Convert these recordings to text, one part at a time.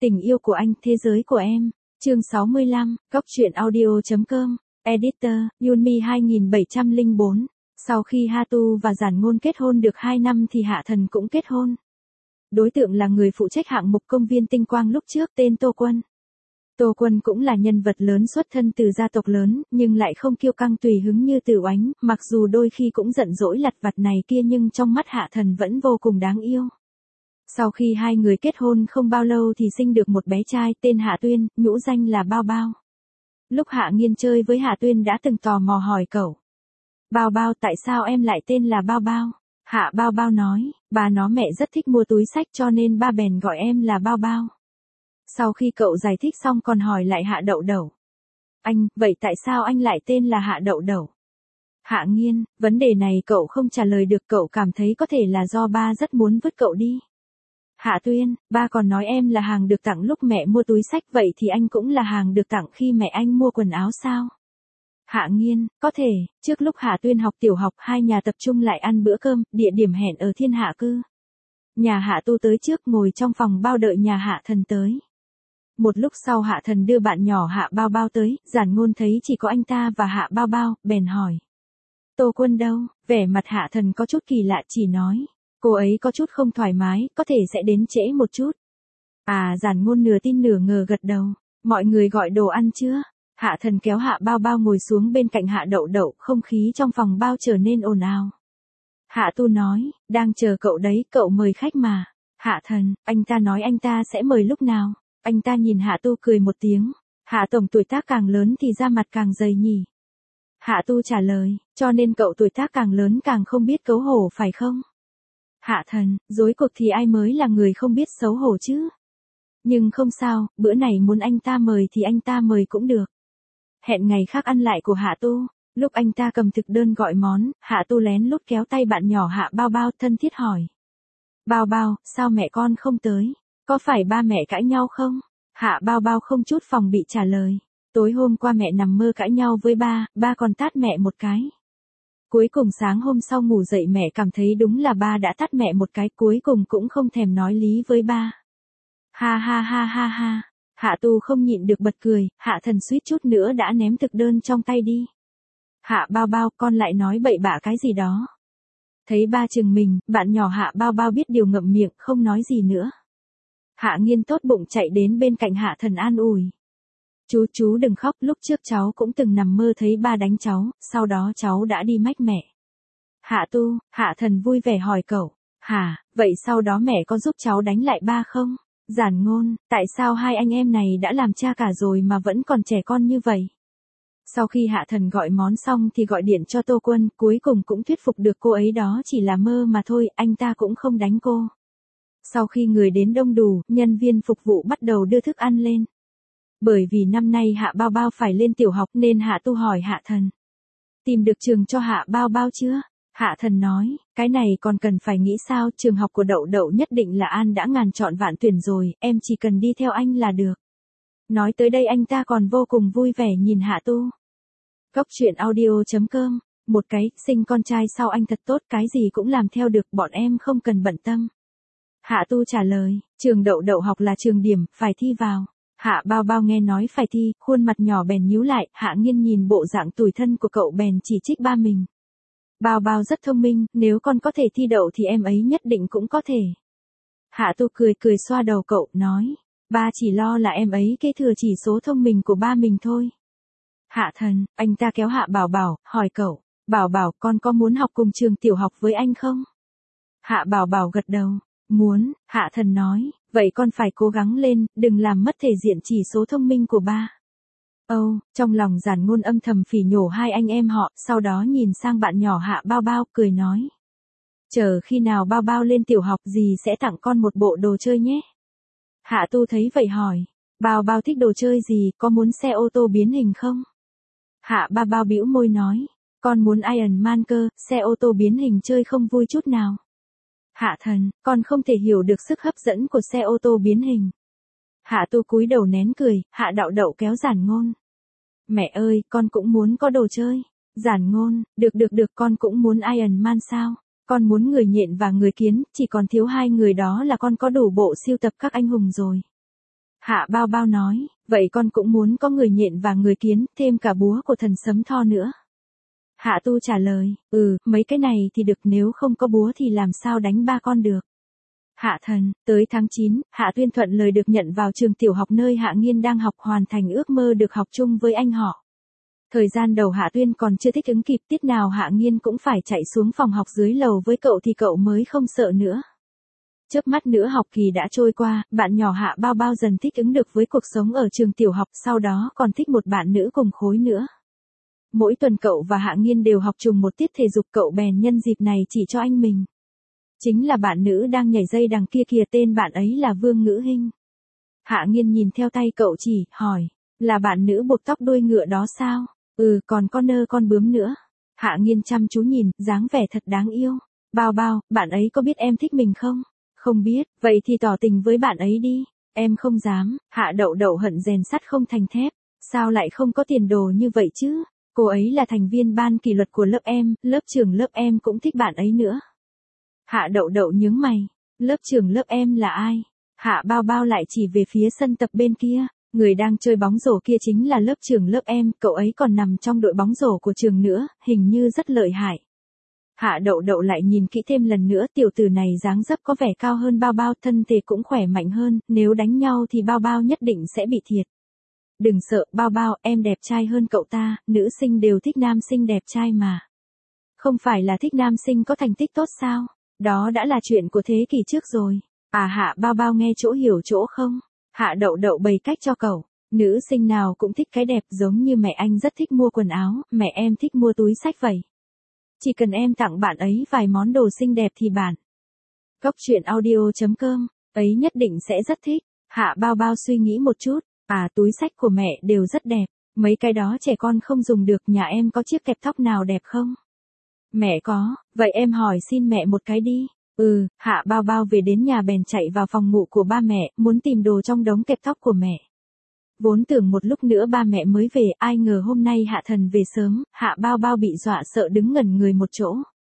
Tình yêu của anh, thế giới của em. Chương 65, Góc truyện audio.com. Editor, Yunmi 2704. Sau khi Hatu và Giản Ngôn kết hôn được 2 năm thì Hạ Thần cũng kết hôn. Đối tượng là người phụ trách hạng mục công viên tinh quang lúc trước tên Tô Quân. Tô Quân cũng là nhân vật lớn xuất thân từ gia tộc lớn, nhưng lại không kiêu căng tùy hứng như Tử Oánh, mặc dù đôi khi cũng giận dỗi lặt vặt này kia nhưng trong mắt Hạ Thần vẫn vô cùng đáng yêu. Sau khi hai người kết hôn không bao lâu thì sinh được một bé trai tên Hạ Tuyên, nhũ danh là Bao Bao. Lúc Hạ Nghiên chơi với Hạ Tuyên đã từng tò mò hỏi cậu. Bao Bao, tại sao em lại tên là Bao Bao? Hạ Bao Bao nói, bà nó mẹ rất thích mua túi xách cho nên ba bèn gọi em là Bao Bao. Sau khi cậu giải thích xong còn hỏi lại Hạ Đậu Đậu. Anh, vậy tại sao anh lại tên là Hạ Đậu Đậu? Hạ Nghiên, vấn đề này cậu không trả lời được, cậu cảm thấy có thể là do ba rất muốn vứt cậu đi. Hạ Tuyên, ba còn nói em là hàng được tặng lúc mẹ mua túi xách, vậy thì anh cũng là hàng được tặng khi mẹ anh mua quần áo sao? Hạ Nghiên, có thể, trước lúc Hạ Tuyên học tiểu học hai nhà tập trung lại ăn bữa cơm, địa điểm hẹn ở Thiên Hạ Cư. Nhà Hạ Tu tới trước ngồi trong phòng bao đợi nhà Hạ Thần tới. Một lúc sau Hạ Thần đưa bạn nhỏ Hạ Bao Bao tới, Giản Ngôn thấy chỉ có anh ta và Hạ Bao Bao, bèn hỏi. Tô Quân đâu? Vẻ mặt Hạ Thần có chút kỳ lạ chỉ nói. Cô ấy có chút không thoải mái, có thể sẽ đến trễ một chút. À, Giản Ngôn nửa tin nửa ngờ gật đầu. Mọi người gọi đồ ăn chưa? Hạ Thần kéo Hạ Bao Bao ngồi xuống bên cạnh Hạ Đậu Đậu, không khí trong phòng bao trở nên ồn ào. Hạ Tu nói, đang chờ cậu đấy, cậu mời khách mà. Hạ Thần, anh ta nói anh ta sẽ mời lúc nào? Anh ta nhìn Hạ Tu cười một tiếng. Hạ Tổng tuổi tác càng lớn thì da mặt càng dày nhỉ? Hạ Tu trả lời, cho nên cậu tuổi tác càng lớn càng không biết xấu hổ phải không? Hạ Thần, rối cuộc thì ai mới là người không biết xấu hổ chứ? Nhưng không sao, bữa này muốn anh ta mời thì anh ta mời cũng được. Hẹn ngày khác ăn lại của Hạ Tu. Lúc anh ta cầm thực đơn gọi món, Hạ Tu lén lút kéo tay bạn nhỏ Hạ Bao Bao thân thiết hỏi. Bao Bao, sao mẹ con không tới? Có phải ba mẹ cãi nhau không? Hạ Bao Bao không chút phòng bị trả lời. Tối hôm qua mẹ nằm mơ cãi nhau với ba còn tát mẹ một cái. Cuối cùng sáng hôm sau ngủ dậy mẹ cảm thấy đúng là ba đã tát mẹ một cái, cuối cùng cũng không thèm nói lý với ba. Ha ha ha ha ha. Hạ Tu không nhịn được bật cười, Hạ Thần suýt chút nữa đã ném thực đơn trong tay đi. Hạ Bao Bao, con lại nói bậy bạ cái gì đó. Thấy ba chừng mình, bạn nhỏ Hạ Bao Bao biết điều ngậm miệng, không nói gì nữa. Hạ Nghiên tốt bụng chạy đến bên cạnh Hạ Thần an ủi. Chú đừng khóc, lúc trước cháu cũng từng nằm mơ thấy ba đánh cháu, sau đó cháu đã đi mách mẹ. Hạ Tu, Hạ Thần vui vẻ hỏi cậu. Hả, vậy sau đó mẹ có giúp cháu đánh lại ba không? Giản Ngôn, tại sao hai anh em này đã làm cha cả rồi mà vẫn còn trẻ con như vậy? Sau khi Hạ Thần gọi món xong thì gọi điện cho Tô Quân, cuối cùng cũng thuyết phục được cô ấy đó chỉ là mơ mà thôi, anh ta cũng không đánh cô. Sau khi người đến đông đủ, nhân viên phục vụ bắt đầu đưa thức ăn lên. Bởi vì năm nay Hạ Bao Bao phải lên tiểu học nên Hạ Tu hỏi Hạ Thần. Tìm được trường cho Hạ Bao Bao chưa? Hạ Thần nói, cái này còn cần phải nghĩ sao, trường học của Đậu Đậu nhất định là An đã ngàn chọn vạn tuyển rồi, em chỉ cần đi theo anh là được. Nói tới đây anh ta còn vô cùng vui vẻ nhìn Hạ Tu. Góc truyện audio.com, một cái, sinh con trai sau anh thật tốt, cái gì cũng làm theo được, bọn em không cần bận tâm. Hạ Tu trả lời, trường Đậu Đậu học là trường điểm, phải thi vào. Hạ Bao Bao nghe nói phải thi, khuôn mặt nhỏ bèn nhíu lại, Hạ Nghiên nhìn bộ dạng tủi thân của cậu bèn chỉ trích ba mình. Bao Bao rất thông minh, nếu con có thể thi đậu thì em ấy nhất định cũng có thể. Hạ Tu cười cười xoa đầu cậu, nói, ba chỉ lo là em ấy kế thừa chỉ số thông minh của ba mình thôi. Hạ Thần, anh ta kéo Hạ Bảo Bảo, hỏi cậu, Bảo Bảo con có muốn học cùng trường tiểu học với anh không? Hạ Bảo Bảo gật đầu, muốn. Hạ Thần nói, vậy con phải cố gắng lên, đừng làm mất thể diện chỉ số thông minh của ba. Trong lòng Giản Ngôn âm thầm phỉ nhổ hai anh em họ, sau đó nhìn sang bạn nhỏ Hạ Bao Bao, cười nói. Chờ khi nào Bao Bao lên tiểu học gì sẽ tặng con một bộ đồ chơi nhé. Hạ Tu thấy vậy hỏi, Bao Bao thích đồ chơi gì, có muốn xe ô tô biến hình không? Hạ Bao Bao bĩu môi nói, con muốn Iron Man cơ, xe ô tô biến hình chơi không vui chút nào. Hạ Thần, con không thể hiểu được sức hấp dẫn của xe ô tô biến hình. Hạ Tu cúi đầu nén cười, Hạ Đậu Đậu kéo Giản Ngôn. Mẹ ơi, con cũng muốn có đồ chơi. Giản Ngôn, được, con cũng muốn Iron Man sao? Con muốn người nhện và người kiến, chỉ còn thiếu hai người đó là con có đủ bộ sưu tập các anh hùng rồi. Hạ Bao Bao nói, vậy con cũng muốn có người nhện và người kiến, thêm cả búa của thần Sấm Tho nữa. Hạ Tu trả lời, mấy cái này thì được, nếu không có búa thì làm sao đánh ba con được. Hạ Thần, tới tháng 9, Hạ Tuyên thuận lời được nhận vào trường tiểu học nơi Hạ Nghiên đang học, hoàn thành ước mơ được học chung với anh họ. Thời gian đầu Hạ Tuyên còn chưa thích ứng kịp, tiết nào Hạ Nghiên cũng phải chạy xuống phòng học dưới lầu với cậu thì cậu mới không sợ nữa. Chớp mắt nữa học kỳ đã trôi qua, bạn nhỏ Hạ Bao Bao dần thích ứng được với cuộc sống ở trường tiểu học, sau đó còn thích một bạn nữ cùng khối nữa. Mỗi tuần cậu và Hạ Nghiên đều học chung một tiết thể dục, cậu bèn nhân dịp này chỉ cho anh mình. Chính là bạn nữ đang nhảy dây đằng kia kìa, tên bạn ấy là Vương Ngữ Hinh. Hạ Nghiên nhìn theo tay cậu chỉ, hỏi, là bạn nữ buộc tóc đuôi ngựa đó sao? Còn con nơ con bướm nữa. Hạ Nghiên chăm chú nhìn, dáng vẻ thật đáng yêu. Bao Bao, bạn ấy có biết em thích mình không? Không biết, vậy thì tỏ tình với bạn ấy đi. Em không dám. Hạ Đậu Đậu hận rèn sắt không thành thép. Sao lại không có tiền đồ như vậy chứ? Cô ấy là thành viên ban kỷ luật của lớp em, lớp trưởng lớp em cũng thích bạn ấy nữa. Hạ Đậu Đậu nhướng mày. Lớp trưởng lớp em là ai? Hạ Bao Bao lại chỉ về phía sân tập bên kia. Người đang chơi bóng rổ kia chính là lớp trưởng lớp em, cậu ấy còn nằm trong đội bóng rổ của trường nữa, hình như rất lợi hại. Hạ Đậu Đậu lại nhìn kỹ thêm lần nữa, tiểu tử này dáng dấp có vẻ cao hơn Bao Bao, thân thể cũng khỏe mạnh hơn, nếu đánh nhau thì Bao Bao nhất định sẽ bị thiệt. Đừng sợ, Bao Bao, em đẹp trai hơn cậu ta, nữ sinh đều thích nam sinh đẹp trai mà. Không phải là thích nam sinh có thành tích tốt sao? Đó đã là chuyện của thế kỷ trước rồi. Hạ Bao Bao nghe chỗ hiểu chỗ không? Hạ Đậu Đậu bày cách cho cậu. Nữ sinh nào cũng thích cái đẹp, giống như mẹ anh rất thích mua quần áo, mẹ em thích mua túi xách vậy. Chỉ cần em tặng bạn ấy vài món đồ xinh đẹp thì bạn Goctruyện.audio.com ấy nhất định sẽ rất thích. Hạ Bao Bao suy nghĩ một chút. Túi xách của mẹ đều rất đẹp. Mấy cái đó trẻ con không dùng được, nhà em có chiếc kẹp tóc nào đẹp không? Mẹ có, vậy em hỏi xin mẹ một cái đi. Hạ Bao Bao về đến nhà bèn chạy vào phòng ngủ của ba mẹ, muốn tìm đồ trong đống kẹp tóc của mẹ. Vốn tưởng một lúc nữa ba mẹ mới về, ai ngờ hôm nay Hạ Thần về sớm, Hạ Bao Bao bị dọa sợ đứng ngẩn người một chỗ.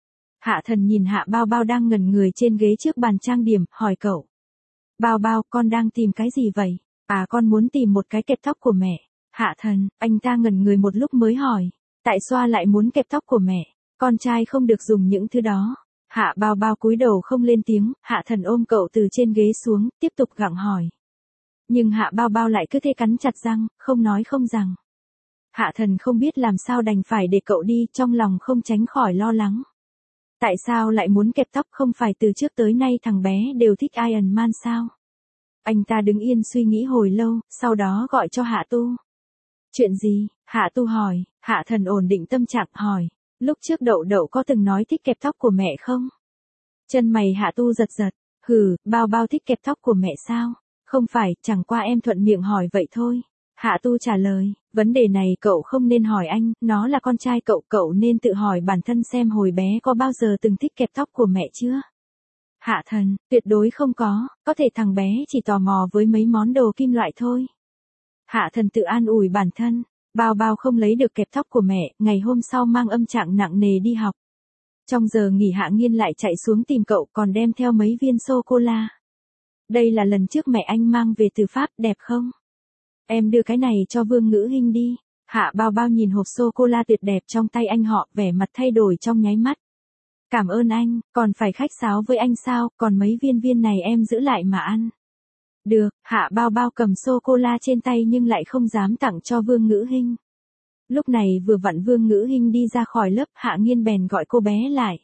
Hạ Thần nhìn Hạ Bao Bao đang ngẩn người trên ghế trước bàn trang điểm, hỏi cậu. Bao Bao, con đang tìm cái gì vậy? Con muốn tìm một cái kẹp tóc của mẹ. Hạ Thần, anh ta ngẩn người một lúc mới hỏi. Tại sao lại muốn kẹp tóc của mẹ? Con trai không được dùng những thứ đó. Hạ Bao Bao cúi đầu không lên tiếng, Hạ Thần ôm cậu từ trên ghế xuống, tiếp tục gặng hỏi. Nhưng Hạ Bao Bao lại cứ thế cắn chặt răng, không nói không rằng. Hạ Thần không biết làm sao đành phải để cậu đi, trong lòng không tránh khỏi lo lắng. Tại sao lại muốn kẹp tóc, không phải từ trước tới nay thằng bé đều thích Iron Man sao? Anh ta đứng yên suy nghĩ hồi lâu, sau đó gọi cho Hạ Tu. Chuyện gì? Hạ Tu hỏi. Hạ Thần ổn định tâm trạng hỏi. Lúc trước Đậu Đậu có từng nói thích kẹp tóc của mẹ không? Chân mày Hạ Tu giật giật. Bao Bao thích kẹp tóc của mẹ sao? Không phải, chẳng qua em thuận miệng hỏi vậy thôi. Hạ Tu trả lời, vấn đề này cậu không nên hỏi anh, nó là con trai cậu, cậu nên tự hỏi bản thân xem hồi bé có bao giờ từng thích kẹp tóc của mẹ chưa? Hạ Thần, tuyệt đối không có thể thằng bé chỉ tò mò với mấy món đồ kim loại thôi. Hạ Thần tự an ủi bản thân, Bao Bao không lấy được kẹp tóc của mẹ, ngày hôm sau mang âm trạng nặng nề đi học. Trong giờ nghỉ Hạ Nghiên lại chạy xuống tìm cậu, còn đem theo mấy viên sô-cô-la. Đây là lần trước mẹ anh mang về từ Pháp, đẹp không? Em đưa cái này cho Vương Ngữ Hinh đi. Hạ Bao Bao nhìn hộp sô-cô-la tuyệt đẹp trong tay anh họ, vẻ mặt thay đổi trong nháy mắt. Cảm ơn anh, còn phải khách sáo với anh sao, còn mấy viên này em giữ lại mà ăn. Được, Hạ Bao Bao cầm sô-cô-la trên tay nhưng lại không dám tặng cho Vương Ngữ Hinh. Lúc này vừa vặn Vương Ngữ Hinh đi ra khỏi lớp, Hạ Nghiên bèn gọi cô bé lại.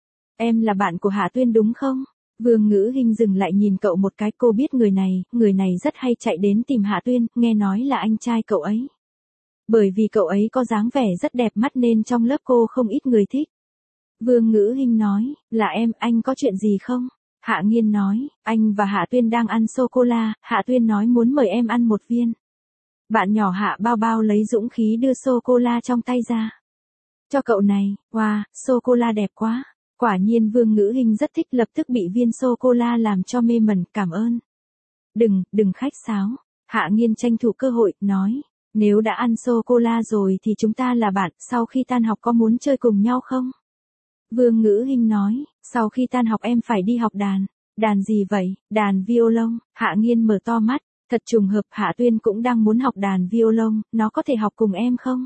Em là bạn của Hạ Tuyên đúng không? Vương Ngữ Hinh dừng lại nhìn cậu một cái, cô biết người này rất hay chạy đến tìm Hạ Tuyên, nghe nói là anh trai cậu ấy. Bởi vì cậu ấy có dáng vẻ rất đẹp mắt nên trong lớp cô không ít người thích. Vương Ngữ Hinh nói, là em, anh có chuyện gì không? Hạ Nghiên nói, anh và Hạ Tuyên đang ăn sô-cô-la, Hạ Tuyên nói muốn mời em ăn một viên. Bạn nhỏ Hạ Bao Bao lấy dũng khí đưa sô-cô-la trong tay ra. Cho cậu này, wow, sô-cô-la đẹp quá. Quả nhiên Vương Ngữ Hinh rất thích, lập tức bị viên sô-cô-la làm cho mê mẩn, cảm ơn. Đừng khách sáo. Hạ Nghiên tranh thủ cơ hội, nói, nếu đã ăn sô-cô-la rồi thì chúng ta là bạn, sau khi tan học có muốn chơi cùng nhau không? Vương Ngữ Hinh nói, sau khi tan học em phải đi học đàn. Đàn gì vậy? Đàn violon. Hạ Nghiên mở to mắt. Thật trùng hợp Hạ Tuyên cũng đang muốn học đàn violon, nó có thể học cùng em không?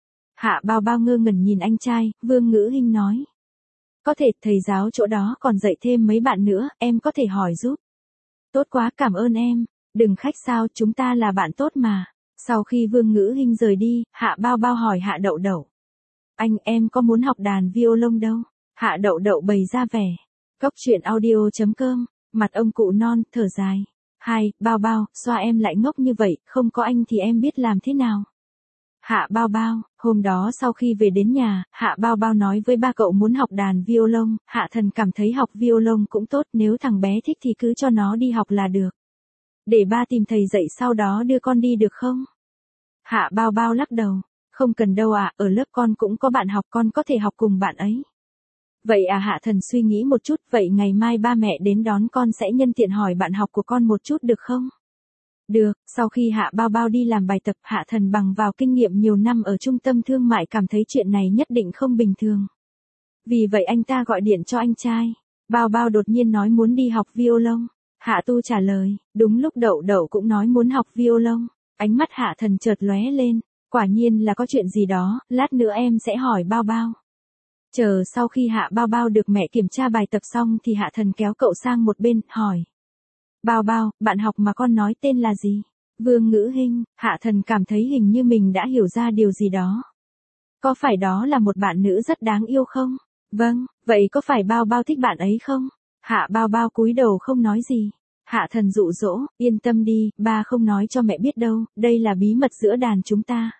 Hạ Bao Bao ngơ ngẩn nhìn anh trai, Vương Ngữ Hinh nói. Có thể, thầy giáo chỗ đó còn dạy thêm mấy bạn nữa, em có thể hỏi giúp. Tốt quá, cảm ơn em. Đừng khách sao, chúng ta là bạn tốt mà. Sau khi Vương Ngữ Hinh rời đi, Hạ Bao Bao hỏi Hạ Đậu Đậu. Anh, em có muốn học đàn violon đâu? Hạ Đậu Đậu bày ra vẻ. Cốc truyện audio.com, mặt ông cụ non, thở dài. Hai, Bao Bao, xoa em lại ngốc như vậy, không có anh thì em biết làm thế nào? Hạ Bao Bao, hôm đó sau khi về đến nhà, Hạ Bao Bao nói với ba cậu muốn học đàn violon, Hạ Thần cảm thấy học violon cũng tốt, nếu thằng bé thích thì cứ cho nó đi học là được. Để ba tìm thầy dạy sau đó đưa con đi được không? Hạ Bao Bao lắc đầu, không cần đâu ạ, ở lớp con cũng có bạn học, con có thể học cùng bạn ấy. Vậy à, Hạ Thần suy nghĩ một chút, vậy ngày mai ba mẹ đến đón con sẽ nhân tiện hỏi bạn học của con một chút được không? Được, sau khi Hạ Bao Bao đi làm bài tập, Hạ Thần bằng vào kinh nghiệm nhiều năm ở trung tâm thương mại cảm thấy chuyện này nhất định không bình thường. Vì vậy anh ta gọi điện cho anh trai. Bao Bao đột nhiên nói muốn đi học violon. Hạ Tu trả lời, đúng lúc Đậu Đậu cũng nói muốn học violon. Ánh mắt Hạ Thần chợt lóe lên, quả nhiên là có chuyện gì đó, lát nữa em sẽ hỏi Bao Bao. Chờ sau khi Hạ Bao Bao được mẹ kiểm tra bài tập xong thì Hạ Thần kéo cậu sang một bên, hỏi. Bao Bao, bạn học mà con nói tên là gì? Vương Ngữ Hinh. Hạ Thần cảm thấy hình như mình đã hiểu ra điều gì đó. Có phải đó là một bạn nữ rất đáng yêu không? Vâng, vậy có phải Bao Bao thích bạn ấy không? Hạ Bao Bao cúi đầu không nói gì. Hạ Thần dụ dỗ, yên tâm đi, ba không nói cho mẹ biết đâu, đây là bí mật giữa đàn chúng ta.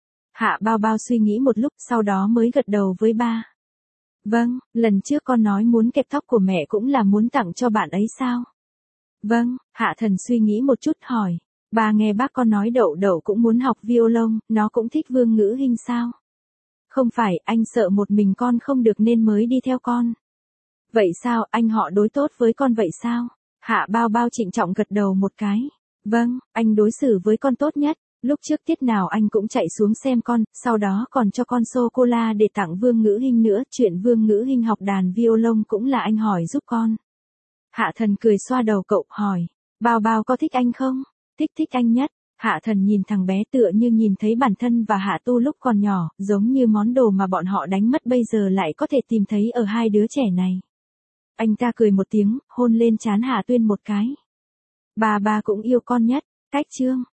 Hạ Bao Bao suy nghĩ một lúc sau đó mới gật đầu với ba. Vâng, lần trước con nói muốn kẹp tóc của mẹ cũng là muốn tặng cho bạn ấy sao? Vâng, Hạ Thần suy nghĩ một chút hỏi. Bà nghe bác con nói Đậu Đậu cũng muốn học violon, nó cũng thích Vương Ngữ Hinh sao? Không phải, anh sợ một mình con không được nên mới đi theo con. Vậy sao, anh họ đối tốt với con vậy sao? Hạ Bao Bao trịnh trọng gật đầu một cái. Vâng, anh đối xử với con tốt nhất. Lúc trước tiết nào anh cũng chạy xuống xem con, sau đó còn cho con sô-cô-la để tặng Vương Ngữ Hinh nữa. Chuyện Vương Ngữ Hinh học đàn violon cũng là anh hỏi giúp con. Hạ Thần cười xoa đầu cậu, hỏi. Bao Bao có thích anh không? Thích anh nhất. Hạ Thần nhìn thằng bé tựa như nhìn thấy bản thân và Hạ Tu lúc còn nhỏ, giống như món đồ mà bọn họ đánh mất bây giờ lại có thể tìm thấy ở hai đứa trẻ này. Anh ta cười một tiếng, hôn lên trán Hạ Tuyên một cái. Ba cũng yêu con nhất. Cách chương.